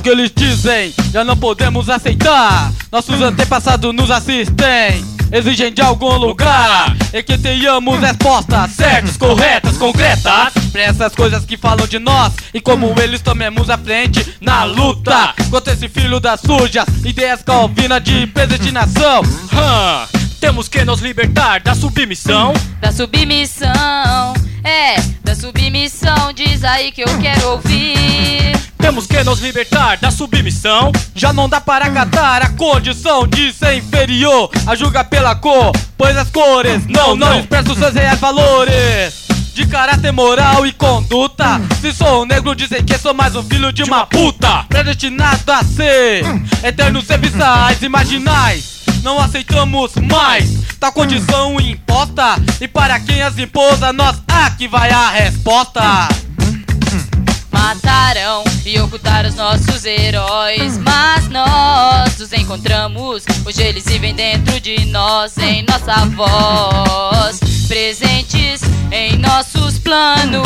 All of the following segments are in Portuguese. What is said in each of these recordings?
que eles dizem já não podemos aceitar. Nossos antepassados nos assistem, exigem de algum lugar e que tenhamos respostas certas, corretas, concretas pra essas coisas que falam de nós e como eles tomemos a frente na luta contra esse filho das sujas ideias calvinas de predestinação. Temos que nos libertar da submissão. Da submissão, da submissão, diz aí que eu quero ouvir. Temos que nos libertar da submissão. Já não dá para acatar a condição de ser inferior a julgar pela cor, pois as cores não expressam seus reais valores de caráter moral e conduta. Se sou um negro dizem que sou mais um filho de uma puta, predestinado a ser eternos serviçais e marginais. Não aceitamos mais tal condição imposta, e para quem as impôs a nós aqui vai a resposta. Mataram e ocultaram os nossos heróis, mas nós os encontramos. Hoje eles vivem dentro de nós, em nossa voz, presentes em nossos planos,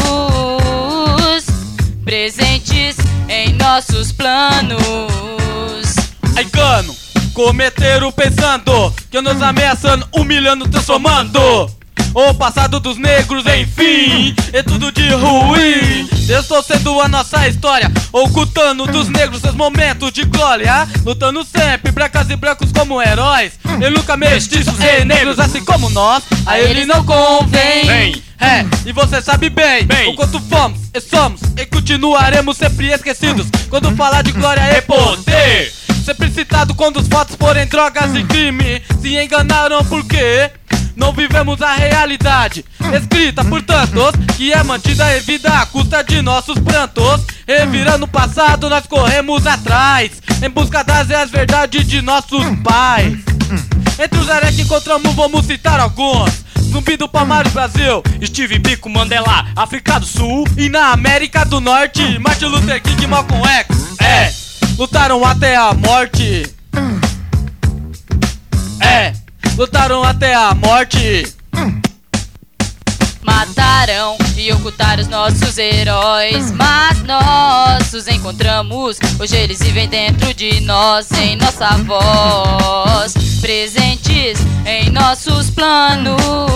presentes em nossos planos. Engano, cometeram pensando que nos ameaçando, humilhando, transformando o passado dos negros, enfim, é tudo de ruim. Distorcendo a nossa história, ocultando dos negros seus momentos de glória, lutando sempre brancas e brancos como heróis, e nunca mestiços e negros assim como nós. A ele não convém. E você sabe bem o quanto fomos e somos e continuaremos sempre esquecidos quando falar de glória e poder. Sempre citado quando os fatos forem drogas e crime. Se enganaram porque não vivemos a realidade escrita por tantos, que é mantida em vida à custa de nossos prantos. Revirando o passado nós corremos atrás, em busca das reais verdades de nossos pais. Entre os areia que encontramos vamos citar alguns: Zumbi do Palmares, Brasil; Steve Biko, Mandela, África do Sul; e na América do Norte, Martin Luther King e Malcolm X. Lutaram até a morte. Lutaram até a morte. Mataram e ocultaram os nossos heróis, mas nós os encontramos. Hoje eles vivem dentro de nós, em nossa voz, presentes em nossos planos,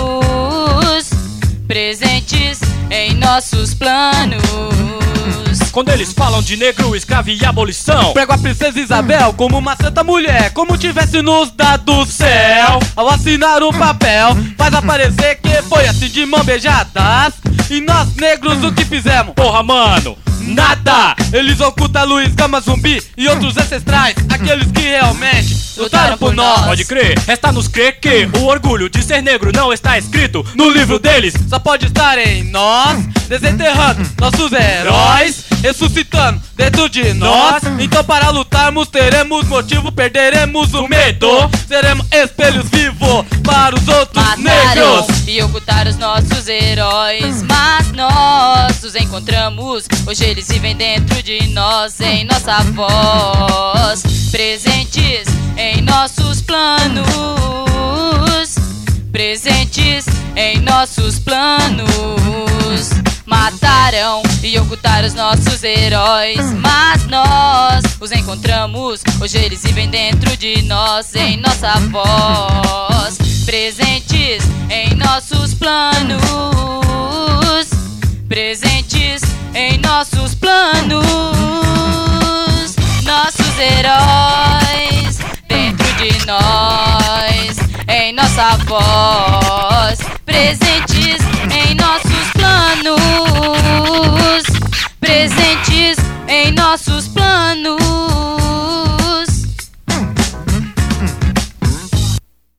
presentes em nossos planos. Quando eles falam de negro, escravo e abolição, prego a princesa Isabel como uma santa mulher, como tivesse nos dado o céu. Ao assinar o papel, faz aparecer que foi assim de mão beijadas. E nós negros o que fizemos? Porra, mano, nada! Eles ocultam Luiz Gama, Zumbi e outros ancestrais, aqueles que realmente lutaram por nós. Pode crer, resta-nos crer que o orgulho de ser negro não está escrito no livro deles. Só pode estar em nós, desenterrando nossos heróis, ressuscitando dentro de nós. Então para lutarmos teremos motivo, perderemos o medo, seremos espelhos vivos para os outros negros. E ocultaram os nossos heróis, mas nós os encontramos. Hoje eles vivem dentro de nós, em nossa voz, presentes em nossos planos, presentes em nossos planos. Mataram e ocultaram os nossos heróis, mas nós os encontramos. Hoje eles vivem dentro de nós, em nossa voz, presentes em nossos planos, presentes em nossos planos. Nossos heróis dentro de nós, em nossa voz, presentes